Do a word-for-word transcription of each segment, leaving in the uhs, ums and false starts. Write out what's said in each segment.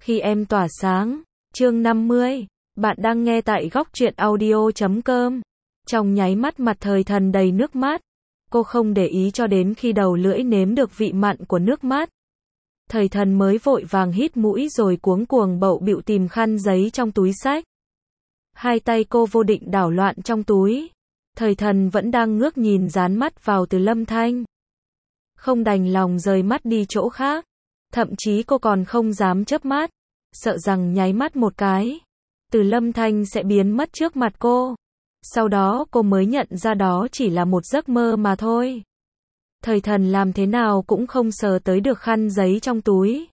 Khi em tỏa sáng, chương năm mươi, bạn đang nghe tại góc truyện audio chấm com. Trong nháy mắt mặt Thời Thần đầy nước mắt, cô không để ý cho đến khi đầu lưỡi nếm được vị mặn của nước mắt. Thời Thần mới vội vàng hít mũi rồi cuống cuồng bậu bịu tìm khăn giấy trong túi xách. Hai tay cô vô định đảo loạn trong túi. Thời Thần vẫn đang ngước nhìn dán mắt vào Từ Lâm Thanh. Không đành lòng rời mắt đi chỗ khác. Thậm chí cô còn không dám chớp mắt, sợ rằng nháy mắt một cái, Từ Lâm Thanh sẽ biến mất trước mặt cô. Sau đó cô mới nhận ra đó chỉ là một giấc mơ mà thôi. Thời Thần làm thế nào cũng không sờ tới được khăn giấy trong túi.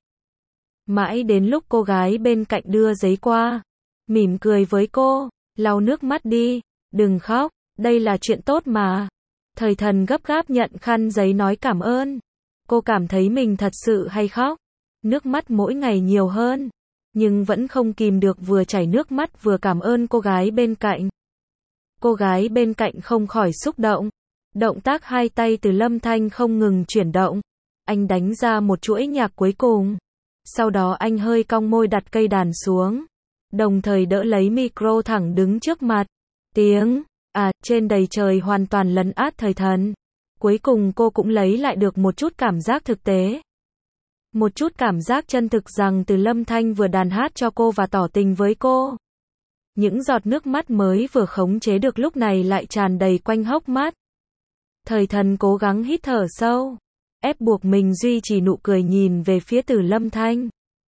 Mãi đến lúc cô gái bên cạnh đưa giấy qua, mỉm cười với cô, lau nước mắt đi, đừng khóc, đây là chuyện tốt mà. Thời Thần gấp gáp nhận khăn giấy nói cảm ơn. Cô cảm thấy mình thật sự hay khóc. Nước mắt mỗi ngày nhiều hơn, nhưng vẫn không kìm được vừa chảy nước mắt vừa cảm ơn cô gái bên cạnh. Cô gái bên cạnh không khỏi xúc động. Động tác hai tay Từ Lâm Thanh không ngừng chuyển động. Anh đánh ra một chuỗi nhạc cuối cùng. Sau đó anh hơi cong môi đặt cây đàn xuống, đồng thời đỡ lấy micro thẳng đứng trước mặt. Tiếng à trên đầy trời hoàn toàn lấn át Thời Thần. Cuối cùng cô cũng lấy lại được một chút cảm giác thực tế. Một chút cảm giác chân thực rằng Từ Lâm Thanh vừa đàn hát cho cô và tỏ tình với cô. Những giọt nước mắt mới vừa khống chế được lúc này lại tràn đầy quanh hốc mắt. Thời Thần cố gắng hít thở sâu, ép buộc mình duy trì nụ cười nhìn về phía Từ Lâm Thanh.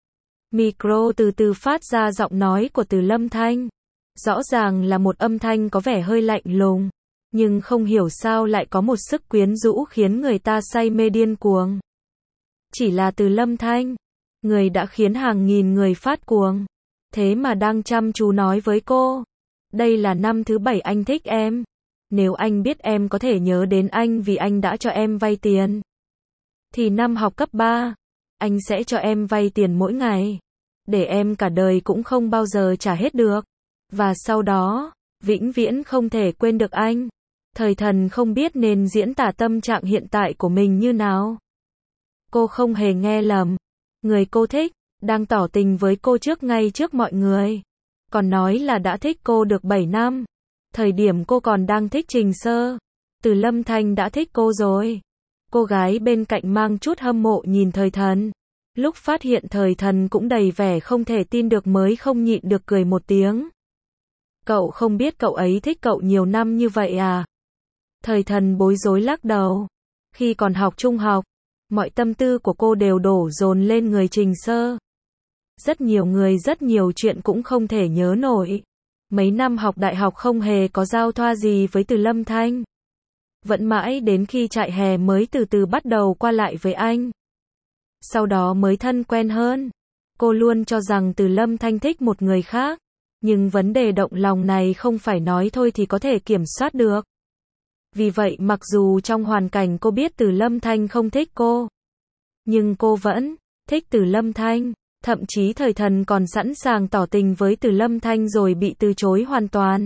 Micro từ từ phát ra giọng nói của Từ Lâm Thanh. Rõ ràng là một âm thanh có vẻ hơi lạnh lùng, nhưng không hiểu sao lại có một sức quyến rũ khiến người ta say mê điên cuồng. Chỉ là Từ Lâm Thanh, người đã khiến hàng nghìn người phát cuồng, thế mà đang chăm chú nói với cô. Đây là năm thứ bảy anh thích em. Nếu anh biết em có thể nhớ đến anh vì anh đã cho em vay tiền, thì năm học cấp ba, anh sẽ cho em vay tiền mỗi ngày, để em cả đời cũng không bao giờ trả hết được. Và sau đó, vĩnh viễn không thể quên được anh. Thời Thần không biết nên diễn tả tâm trạng hiện tại của mình như nào. Cô không hề nghe lầm. Người cô thích, đang tỏ tình với cô trước ngay trước mọi người. Còn nói là đã thích cô được bảy năm. Thời điểm cô còn đang thích Trình Sơ, Từ Lâm Thanh đã thích cô rồi. Cô gái bên cạnh mang chút hâm mộ nhìn Thời Thần. Lúc phát hiện Thời Thần cũng đầy vẻ không thể tin được mới không nhịn được cười một tiếng. Cậu không biết cậu ấy thích cậu nhiều năm như vậy à? Thời Thần bối rối lắc đầu. Khi còn học trung học, mọi tâm tư của cô đều đổ dồn lên người Trình Sơ. Rất nhiều người rất nhiều chuyện cũng không thể nhớ nổi. Mấy năm học đại học không hề có giao thoa gì với Từ Lâm Thanh. Vẫn mãi đến khi trại hè mới từ từ bắt đầu qua lại với anh. Sau đó mới thân quen hơn. Cô luôn cho rằng Từ Lâm Thanh thích một người khác. Nhưng vấn đề động lòng này không phải nói thôi thì có thể kiểm soát được. Vì vậy mặc dù trong hoàn cảnh cô biết Từ Lâm Thanh không thích cô, nhưng cô vẫn thích Từ Lâm Thanh. Thậm chí Thời Thần còn sẵn sàng tỏ tình với Từ Lâm Thanh rồi bị từ chối hoàn toàn.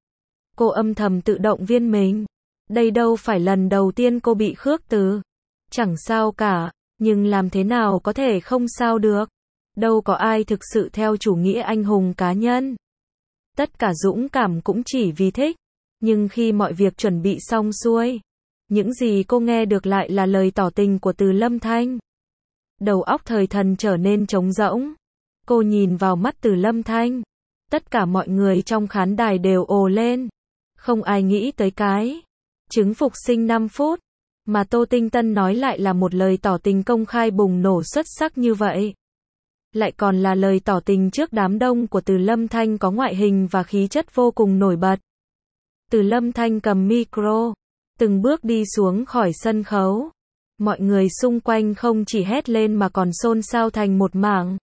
Cô âm thầm tự động viên mình. Đây đâu phải lần đầu tiên cô bị khước từ. Chẳng sao cả, nhưng làm thế nào có thể không sao được. Đâu có ai thực sự theo chủ nghĩa anh hùng cá nhân. Tất cả dũng cảm cũng chỉ vì thích. Nhưng khi mọi việc chuẩn bị xong xuôi, những gì cô nghe được lại là lời tỏ tình của Từ Lâm Thanh. Đầu óc Thời Thần trở nên trống rỗng. Cô nhìn vào mắt Từ Lâm Thanh. Tất cả mọi người trong khán đài đều ồ lên. Không ai nghĩ tới cái chứng phục sinh năm phút mà Tô Tinh Tân nói lại là một lời tỏ tình công khai bùng nổ xuất sắc như vậy. Lại còn là lời tỏ tình trước đám đông của Từ Lâm Thanh có ngoại hình và khí chất vô cùng nổi bật. Từ Lâm Thanh cầm micro, từng bước đi xuống khỏi sân khấu. Mọi người xung quanh không chỉ hét lên mà còn xôn xao thành một mảng.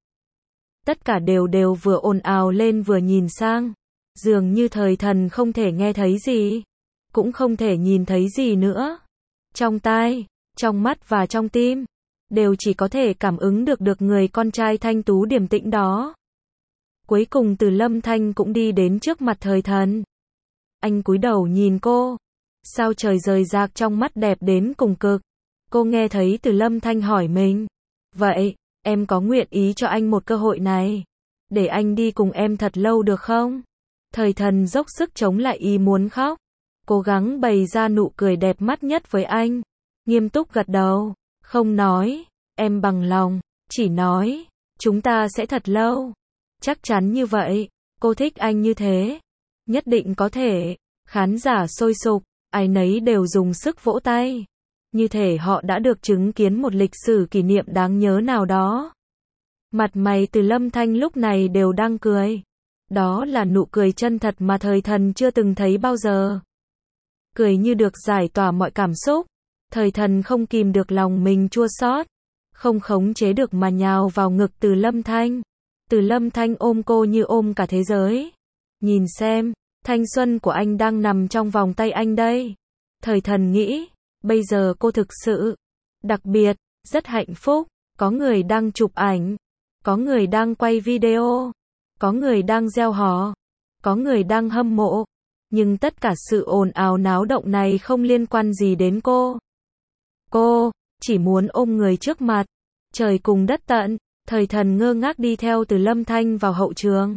Tất cả đều đều vừa ồn ào lên vừa nhìn sang. Dường như Thời Thần không thể nghe thấy gì, cũng không thể nhìn thấy gì nữa. Trong tai, trong mắt và trong tim, đều chỉ có thể cảm ứng được được người con trai thanh tú điềm tĩnh đó. Cuối cùng Từ Lâm Thanh cũng đi đến trước mặt Thời Thần. Anh cúi đầu nhìn cô. Sao trời rời rạc trong mắt đẹp đến cùng cực. Cô nghe thấy Từ Lâm Thanh hỏi mình. Vậy, em có nguyện ý cho anh một cơ hội này, để anh đi cùng em thật lâu được không? Thời thần dốc sức chống lại ý muốn khóc, cố gắng bày ra nụ cười đẹp mắt nhất với anh, nghiêm túc gật đầu, không nói, em bằng lòng, chỉ nói, chúng ta sẽ thật lâu. Chắc chắn như vậy, cô thích anh như thế, nhất định có thể. Khán giả sôi sục, ai nấy đều dùng sức vỗ tay, như thể họ đã được chứng kiến một lịch sử kỷ niệm đáng nhớ nào đó. Mặt mày Từ Lâm Thanh lúc này đều đang cười. Đó là nụ cười chân thật mà thời thần chưa từng thấy bao giờ. Cười như được giải tỏa mọi cảm xúc. Thời thần không kìm được lòng mình chua xót, không khống chế được mà nhào vào ngực Từ Lâm Thanh. Từ Lâm Thanh ôm cô như ôm cả thế giới. Nhìn xem, thanh xuân của anh đang nằm trong vòng tay anh đây. Thời thần nghĩ, bây giờ cô thực sự đặc biệt, rất hạnh phúc. Có người đang chụp ảnh, có người đang quay video, có người đang reo hò, có người đang hâm mộ. Nhưng tất cả sự ồn ào náo động này không liên quan gì đến cô. Cô chỉ muốn ôm người trước mặt, trời cùng đất tận. Thời thần ngơ ngác đi theo Từ Lâm Thanh vào hậu trường.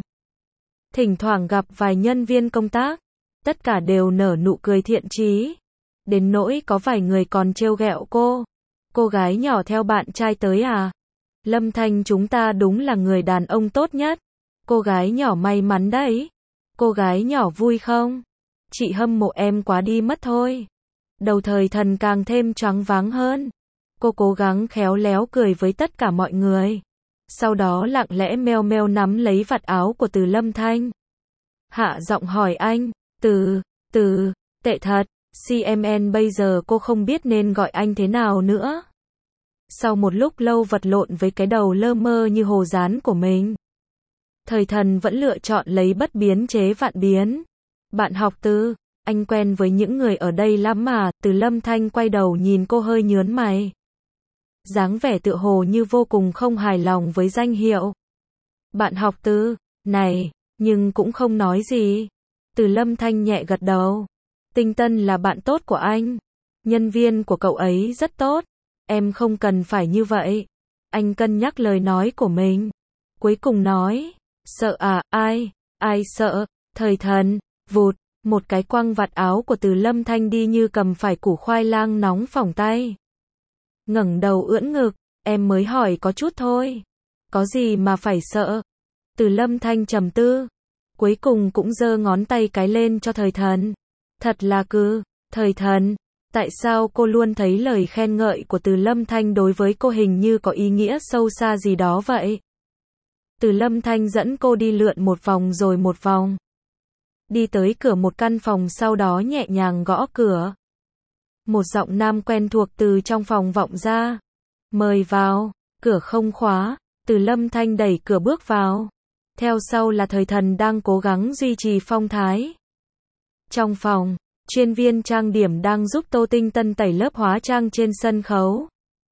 Thỉnh thoảng gặp vài nhân viên công tác, tất cả đều nở nụ cười thiện chí. Đến nỗi có vài người còn trêu ghẹo cô. Cô gái nhỏ theo bạn trai tới à? Lâm Thanh chúng ta đúng là người đàn ông tốt nhất. Cô gái nhỏ may mắn đấy. Cô gái nhỏ vui không? Chị hâm mộ em quá đi mất thôi. Đầu thời thần càng thêm choáng váng hơn. Cô cố gắng khéo léo cười với tất cả mọi người. Sau đó lặng lẽ meo meo nắm lấy vạt áo của Từ Lâm Thanh. Hạ giọng hỏi anh, Từ, Từ, tệ thật, xê em en bây giờ cô không biết nên gọi anh thế nào nữa. Sau một lúc lâu vật lộn với cái đầu lơ mơ như hồ dán của mình, thời thần vẫn lựa chọn lấy bất biến chế vạn biến. Bạn học Từ, anh quen với những người ở đây lắm mà. Từ Lâm Thanh quay đầu nhìn cô hơi nhớn mày, dáng vẻ tựa hồ như vô cùng không hài lòng với danh hiệu bạn học Từ này, nhưng cũng không nói gì. Từ Lâm Thanh nhẹ gật đầu. Tinh Tân là bạn tốt của anh, nhân viên của cậu ấy rất tốt, em không cần phải như vậy. Anh cân nhắc lời nói của mình, cuối cùng nói, sợ à? Ai, ai sợ? Thời thần, vụt, một cái quăng vạt áo của Từ Lâm Thanh đi như cầm phải củ khoai lang nóng phỏng tay. Ngẩng đầu ưỡn ngực, em mới hỏi có chút thôi. Có gì mà phải sợ? Từ Lâm Thanh trầm tư, cuối cùng cũng giơ ngón tay cái lên cho thời thần. Thật là cứ, thời thần, tại sao cô luôn thấy lời khen ngợi của Từ Lâm Thanh đối với cô hình như có ý nghĩa sâu xa gì đó vậy? Từ Lâm Thanh dẫn cô đi lượn một vòng rồi một vòng. Đi tới cửa một căn phòng, sau đó nhẹ nhàng gõ cửa. Một giọng nam quen thuộc từ trong phòng vọng ra. Mời vào. Cửa không khóa. Từ Lâm Thanh đẩy cửa bước vào. Theo sau là thời thần đang cố gắng duy trì phong thái. Trong phòng, chuyên viên trang điểm đang giúp Tô Tinh Tân tẩy lớp hóa trang trên sân khấu.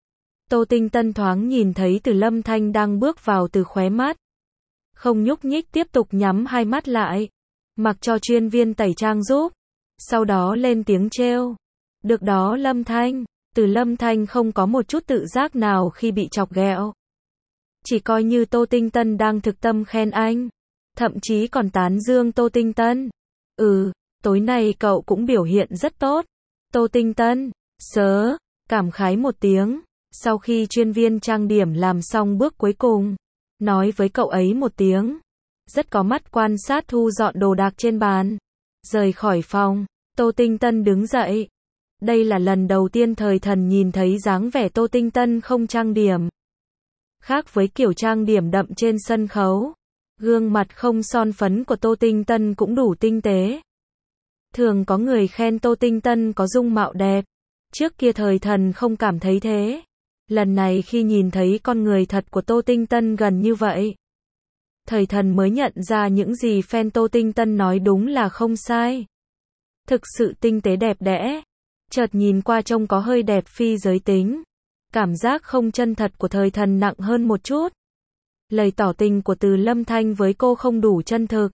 Tô Tinh Tân thoáng nhìn thấy Từ Lâm Thanh đang bước vào từ khóe mắt. Không nhúc nhích, tiếp tục nhắm hai mắt lại, mặc cho chuyên viên tẩy trang giúp. Sau đó lên tiếng trêu. Được đó Lâm Thanh. Từ Lâm Thanh không có một chút tự giác nào khi bị chọc ghẹo. Chỉ coi như Tô Tinh Tân đang thực tâm khen anh. Thậm chí còn tán dương Tô Tinh Tân. Ừ, tối nay cậu cũng biểu hiện rất tốt. Tô Tinh Tân, sớ, cảm khái một tiếng. Sau khi chuyên viên trang điểm làm xong bước cuối cùng, nói với cậu ấy một tiếng. Rất có mắt quan sát thu dọn đồ đạc trên bàn. Rời khỏi phòng, Tô Tinh Tân đứng dậy. Đây là lần đầu tiên thời thần nhìn thấy dáng vẻ Tô Tinh Tân không trang điểm. Khác với kiểu trang điểm đậm trên sân khấu, gương mặt không son phấn của Tô Tinh Tân cũng đủ tinh tế. Thường có người khen Tô Tinh Tân có dung mạo đẹp. Trước kia thời thần không cảm thấy thế. Lần này khi nhìn thấy con người thật của Tô Tinh Tân gần như vậy, thời thần mới nhận ra những gì fan Tô Tinh Tân nói đúng là không sai. Thực sự tinh tế đẹp đẽ. Chợt nhìn qua trông có hơi đẹp phi giới tính. Cảm giác không chân thật của thời thần nặng hơn một chút. Lời tỏ tình của Từ Lâm Thanh với cô không đủ chân thực.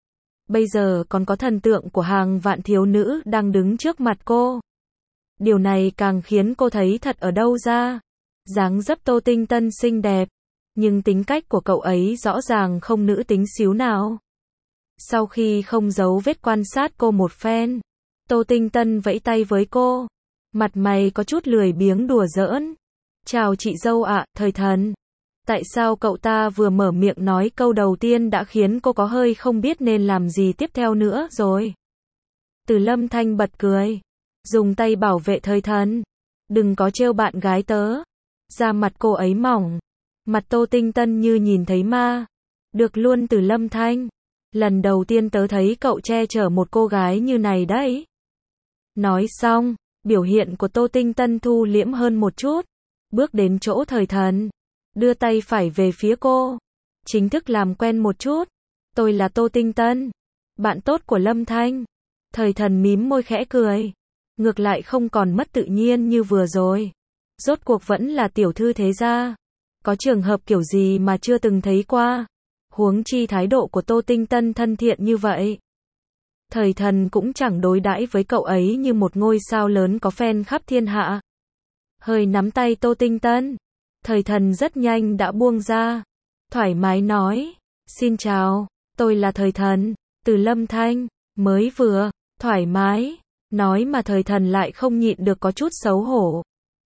Bây giờ còn có thần tượng của hàng vạn thiếu nữ đang đứng trước mặt cô. Điều này càng khiến cô thấy thật ở đâu ra. Dáng dấp Tô Tinh Tân xinh đẹp, nhưng tính cách của cậu ấy rõ ràng không nữ tính xíu nào. Sau khi không giấu vết quan sát cô một phen, Tô Tinh Tân vẫy tay với cô, mặt mày có chút lười biếng đùa giỡn. Chào chị dâu ạ, thời thần. Tại sao cậu ta vừa mở miệng nói câu đầu tiên đã khiến cô có hơi không biết nên làm gì tiếp theo nữa rồi. Từ Lâm Thanh bật cười, dùng tay bảo vệ thời thần. Đừng có trêu bạn gái tớ. Da mặt cô ấy mỏng, mặt Tô Tinh Tân như nhìn thấy ma. Được luôn Từ Lâm Thanh. Lần đầu tiên tớ thấy cậu che chở một cô gái như này đấy. Nói xong, biểu hiện của Tô Tinh Tân thu liễm hơn một chút. Bước đến chỗ thời thần, đưa tay phải về phía cô. Chính thức làm quen một chút. Tôi là Tô Tinh Tân, bạn tốt của Lâm Thanh. Thời thần mím môi khẽ cười. Ngược lại không còn mất tự nhiên như vừa rồi. Rốt cuộc vẫn là tiểu thư thế gia. Có trường hợp kiểu gì mà chưa từng thấy qua. Huống chi thái độ của Tô Tinh Tân thân thiện như vậy. Thời thần cũng chẳng đối đãi với cậu ấy như một ngôi sao lớn có fan khắp thiên hạ. Hơi nắm tay Tô Tinh Tân. Thời thần rất nhanh đã buông ra. Thoải mái nói. Xin chào, tôi là thời thần, Từ Lâm Thanh. Mới vừa, thoải mái, nói mà thời thần lại không nhịn được có chút xấu hổ.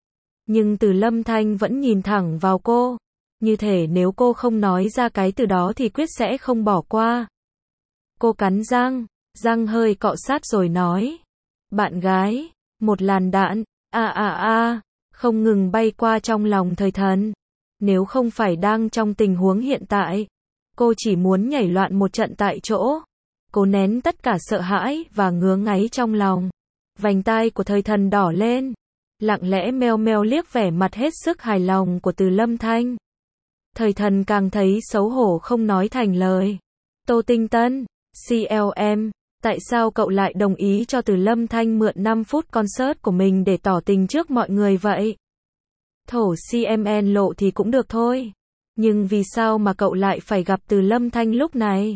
Nhưng Từ Lâm Thanh vẫn nhìn thẳng vào cô. Như thể nếu cô không nói ra cái từ đó thì quyết sẽ không bỏ qua. Cô cắn răng, răng hơi cọ sát rồi nói. Bạn gái, một làn đạn, a a a, không ngừng bay qua trong lòng thời thần. Nếu không phải đang trong tình huống hiện tại, cô chỉ muốn nhảy loạn một trận tại chỗ. Cô nén tất cả sợ hãi và ngứa ngáy trong lòng. Vành tai của thời thần đỏ lên, lặng lẽ meo meo liếc vẻ mặt hết sức hài lòng của Từ Lâm Thanh. Thời thần càng thấy xấu hổ không nói thành lời. Tô Tinh Tân, xê lờ em, tại sao cậu lại đồng ý cho Từ Lâm Thanh mượn năm phút concert của mình để tỏ tình trước mọi người vậy? Thổ xê em en lộ thì cũng được thôi. Nhưng vì sao mà cậu lại phải gặp Từ Lâm Thanh lúc này?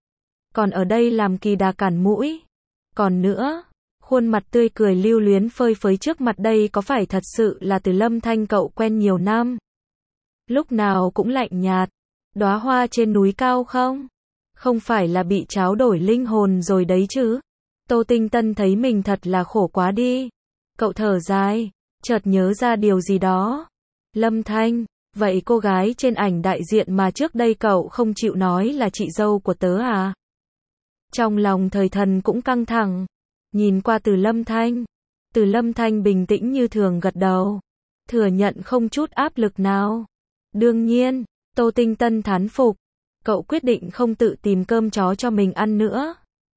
Còn ở đây làm kỳ đà cản mũi. Còn nữa, khuôn mặt tươi cười lưu luyến phơi phới trước mặt đây có phải thật sự là Từ Lâm Thanh cậu quen nhiều năm? Lúc nào cũng lạnh nhạt. Đóa hoa trên núi cao không? Không phải là bị tráo đổi linh hồn rồi đấy chứ? Tô Tinh Tân thấy mình thật là khổ quá đi. Cậu thở dài, chợt nhớ ra điều gì đó. Lâm Thanh, vậy cô gái trên ảnh đại diện mà trước đây cậu không chịu nói là chị dâu của tớ à? Trong lòng thời thần cũng căng thẳng. Nhìn qua Từ Lâm Thanh. Từ Lâm Thanh bình tĩnh như thường gật đầu. Thừa nhận không chút áp lực nào. Đương nhiên, Tô Tinh Tân thán phục. Cậu quyết định không tự tìm cơm chó cho mình ăn nữa.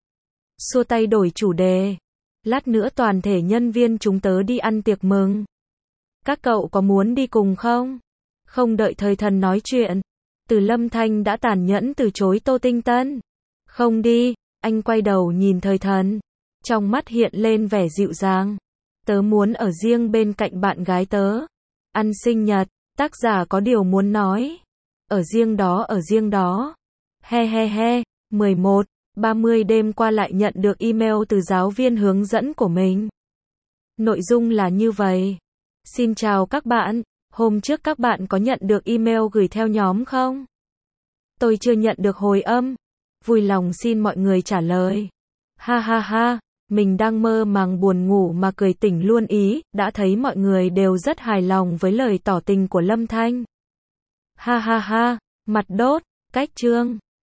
Xua tay đổi chủ đề. Lát nữa toàn thể nhân viên chúng tớ đi ăn tiệc mừng. Các cậu có muốn đi cùng không? Không đợi thời thần nói chuyện. Từ Lâm Thanh đã tàn nhẫn từ chối Tô Tinh Tân. Không đi, anh quay đầu nhìn thời thần. Trong mắt hiện lên vẻ dịu dàng. Tớ muốn ở riêng bên cạnh bạn gái tớ. Ăn sinh nhật, tác giả có điều muốn nói. Ở riêng đó ở riêng đó. He he he, mười một, ba mươi đêm qua lại nhận được email từ giáo viên hướng dẫn của mình. Nội dung là như vậy. Xin chào các bạn, hôm trước các bạn có nhận được email gửi theo nhóm không? Tôi chưa nhận được hồi âm. Vui lòng xin mọi người trả lời. Ha ha ha, mình đang mơ màng buồn ngủ mà cười tỉnh luôn ý, đã thấy mọi người đều rất hài lòng với lời tỏ tình của Lâm Thanh. Ha ha ha, mặt đốt, cách chương.